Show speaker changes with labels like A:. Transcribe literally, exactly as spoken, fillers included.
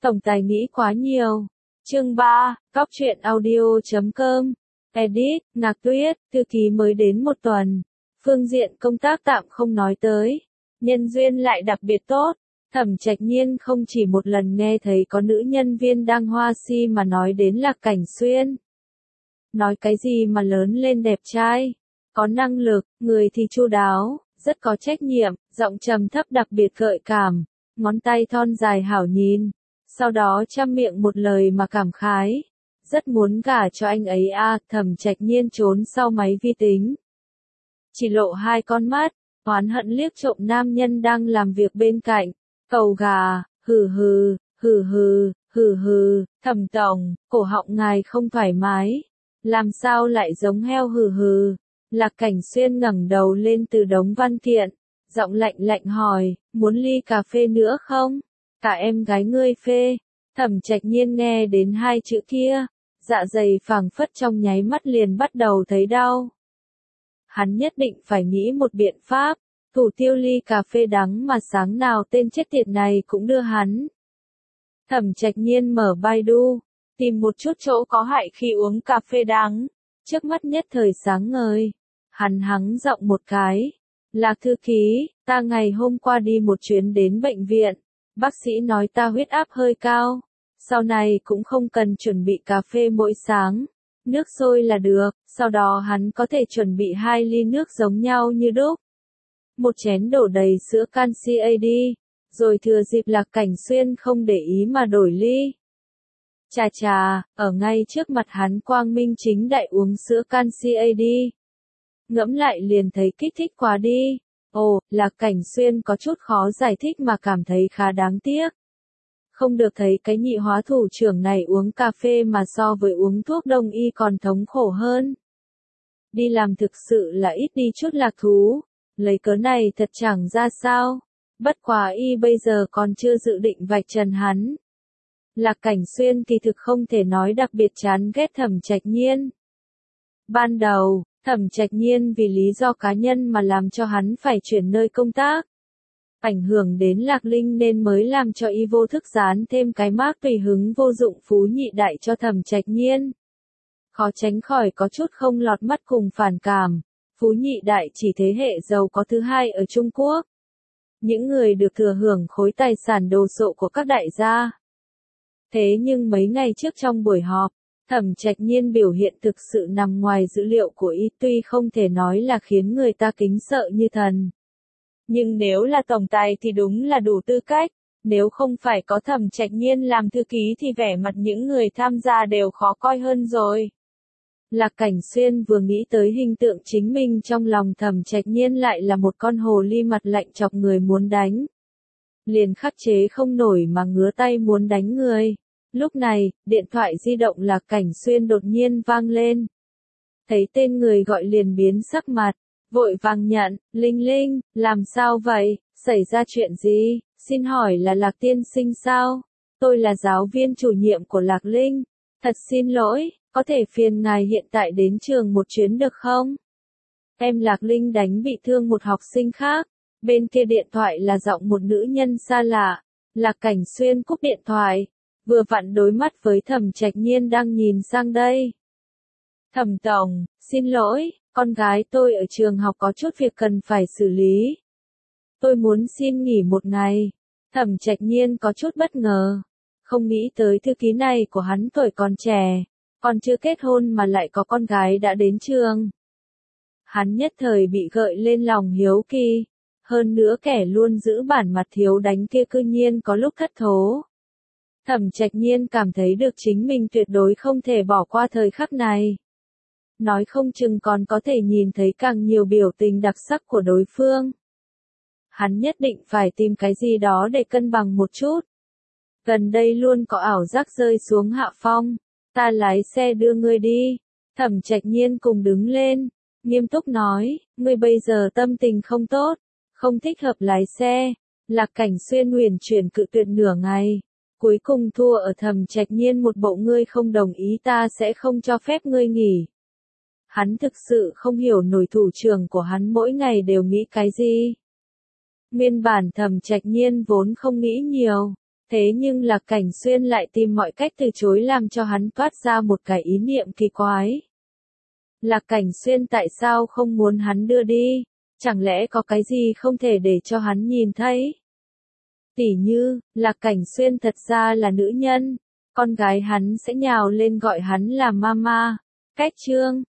A: Tổng tài nghĩ quá nhiều. Chương ba, Cóc truyện audio chấm com. Edit, Ngạc Tuyết, thư ký mới đến một tuần. Phương diện công tác tạm không nói tới. Nhân duyên lại đặc biệt tốt. Thẩm Trạch Nhiên không chỉ một lần nghe thấy có nữ nhân viên đang hoa si mà nói đến Lạc Cảnh Xuyên. Nói cái gì mà lớn lên đẹp trai, có năng lực, người thì chu đáo, rất có trách nhiệm, giọng trầm thấp đặc biệt gợi cảm, ngón tay thon dài hảo nhìn. Sau đó trăm miệng một lời mà cảm khái. Rất muốn gả cho anh ấy a. Thẩm Trạch Nhiên trốn sau máy vi tính. Chỉ lộ hai con mắt, oán hận liếc trộm nam nhân đang làm việc bên cạnh. Cầu gà, hừ hừ, hừ hừ, hừ hừ, Thẩm tổng, cổ họng ngài không thoải mái. Làm sao lại giống heo hừ hừ. Lạc Cảnh Xuyên ngẩng đầu lên từ đống văn kiện. Giọng lạnh lạnh hỏi, muốn ly cà phê nữa không? Cả em gái ngươi phê. Thẩm Trạch Nhiên nghe đến hai chữ kia, dạ dày phảng phất trong nháy mắt liền bắt đầu thấy đau. Hắn nhất định phải nghĩ một biện pháp, thủ tiêu ly cà phê đắng mà sáng nào tên chết tiệt này cũng đưa hắn. Thẩm Trạch Nhiên mở Baidu, tìm một chút chỗ có hại khi uống cà phê đắng, trước mắt nhất thời sáng ngời. Hắn hắng giọng một cái, Lạc thư ký, ta ngày hôm qua đi một chuyến đến bệnh viện. Bác sĩ nói ta huyết áp hơi cao, sau này cũng không cần chuẩn bị cà phê mỗi sáng, nước sôi là được, sau đó hắn có thể chuẩn bị hai ly nước giống nhau như đúc. Một chén đổ đầy sữa canxi a đê, rồi thừa dịp Lạc Cảnh Xuyên không để ý mà đổi ly. Chà chà, ở ngay trước mặt hắn quang minh chính đại uống sữa canxi a đê. Ngẫm lại liền thấy kích thích quá đi. Ồ, Lạc Cảnh Xuyên có chút khó giải thích mà cảm thấy khá đáng tiếc. Không được thấy cái nhị hóa thủ trưởng này uống cà phê mà so với uống thuốc đông y còn thống khổ hơn. Đi làm thực sự là ít đi chút lạc thú, lấy cớ này thật chẳng ra sao. Bất quá y bây giờ còn chưa dự định vạch trần hắn. Lạc Cảnh Xuyên kỳ thực không thể nói đặc biệt chán ghét Thẩm Trạch Nhiên. Ban đầu, Thẩm Trạch Nhiên vì lý do cá nhân mà làm cho hắn phải chuyển nơi công tác. Ảnh hưởng đến Lạc Linh nên mới làm cho y vô thức dán thêm cái mác tùy hứng vô dụng phú nhị đại cho Thẩm Trạch Nhiên. Khó tránh khỏi có chút không lọt mắt cùng phản cảm. Phú nhị đại chỉ thế hệ giàu có thứ hai ở Trung Quốc. Những người được thừa hưởng khối tài sản đồ sộ của các đại gia. Thế nhưng mấy ngày trước trong buổi họp, Thẩm Trạch Nhiên biểu hiện thực sự nằm ngoài dữ liệu của y, tuy không thể nói là khiến người ta kính sợ như thần. Nhưng nếu là tổng tài thì đúng là đủ tư cách, nếu không phải có Thẩm Trạch Nhiên làm thư ký thì vẻ mặt những người tham gia đều khó coi hơn rồi. Lạc Cảnh Xuyên vừa nghĩ tới hình tượng chính mình trong lòng Thẩm Trạch Nhiên lại là một con hồ ly mặt lạnh chọc người muốn đánh. Liền khắc chế không nổi mà ngứa tay muốn đánh người. Lúc này, điện thoại di động Lạc Cảnh Xuyên đột nhiên vang lên. Thấy tên người gọi liền biến sắc mặt, vội vàng nhận, Linh Linh, làm sao vậy, xảy ra chuyện gì, xin hỏi là Lạc tiên sinh sao? Tôi là giáo viên chủ nhiệm của Lạc Linh, thật xin lỗi, có thể phiền ngài hiện tại đến trường một chuyến được không? Em Lạc Linh đánh bị thương một học sinh khác, bên kia điện thoại là giọng một nữ nhân xa lạ. Lạc Cảnh Xuyên cúp điện thoại. Vừa vặn đối mắt với Thẩm Trạch Nhiên đang nhìn sang đây. Thẩm tổng, xin lỗi, con gái tôi ở trường học có chút việc cần phải xử lý. Tôi muốn xin nghỉ một ngày. Thẩm Trạch Nhiên có chút bất ngờ. Không nghĩ tới thư ký này của hắn tuổi còn trẻ, còn chưa kết hôn mà lại có con gái đã đến trường. Hắn nhất thời bị gợi lên lòng hiếu kỳ. Hơn nữa kẻ luôn giữ bản mặt thiếu đánh kia cư nhiên có lúc thất thố. Thẩm Trạch Nhiên cảm thấy được chính mình tuyệt đối không thể bỏ qua thời khắc này. Nói không chừng còn có thể nhìn thấy càng nhiều biểu tình đặc sắc của đối phương. Hắn nhất định phải tìm cái gì đó để cân bằng một chút. Gần đây luôn có ảo giác rơi xuống hạ phong. Ta lái xe đưa ngươi đi. Thẩm Trạch Nhiên cùng đứng lên, nghiêm túc nói, ngươi bây giờ tâm tình không tốt, không thích hợp lái xe. Lạc Cảnh Xuyên huyền chuyển cự tuyệt nửa ngày. Cuối cùng thua ở Thẩm Trạch Nhiên một bộ ngươi không đồng ý ta sẽ không cho phép ngươi nghỉ. Hắn thực sự không hiểu nổi thủ trưởng của hắn mỗi ngày đều nghĩ cái gì. Nguyên bản Thẩm Trạch Nhiên vốn không nghĩ nhiều, Thế nhưng Lạc Cảnh Xuyên lại tìm mọi cách từ chối làm cho hắn toát ra một cái ý niệm kỳ quái. Lạc Cảnh Xuyên tại sao không muốn hắn đưa đi? Chẳng lẽ có cái gì không thể để cho hắn nhìn thấy? Tỉ như, Lạc Cảnh Xuyên thật ra là nữ nhân, con gái hắn sẽ nhào lên gọi hắn là mama. Cách chương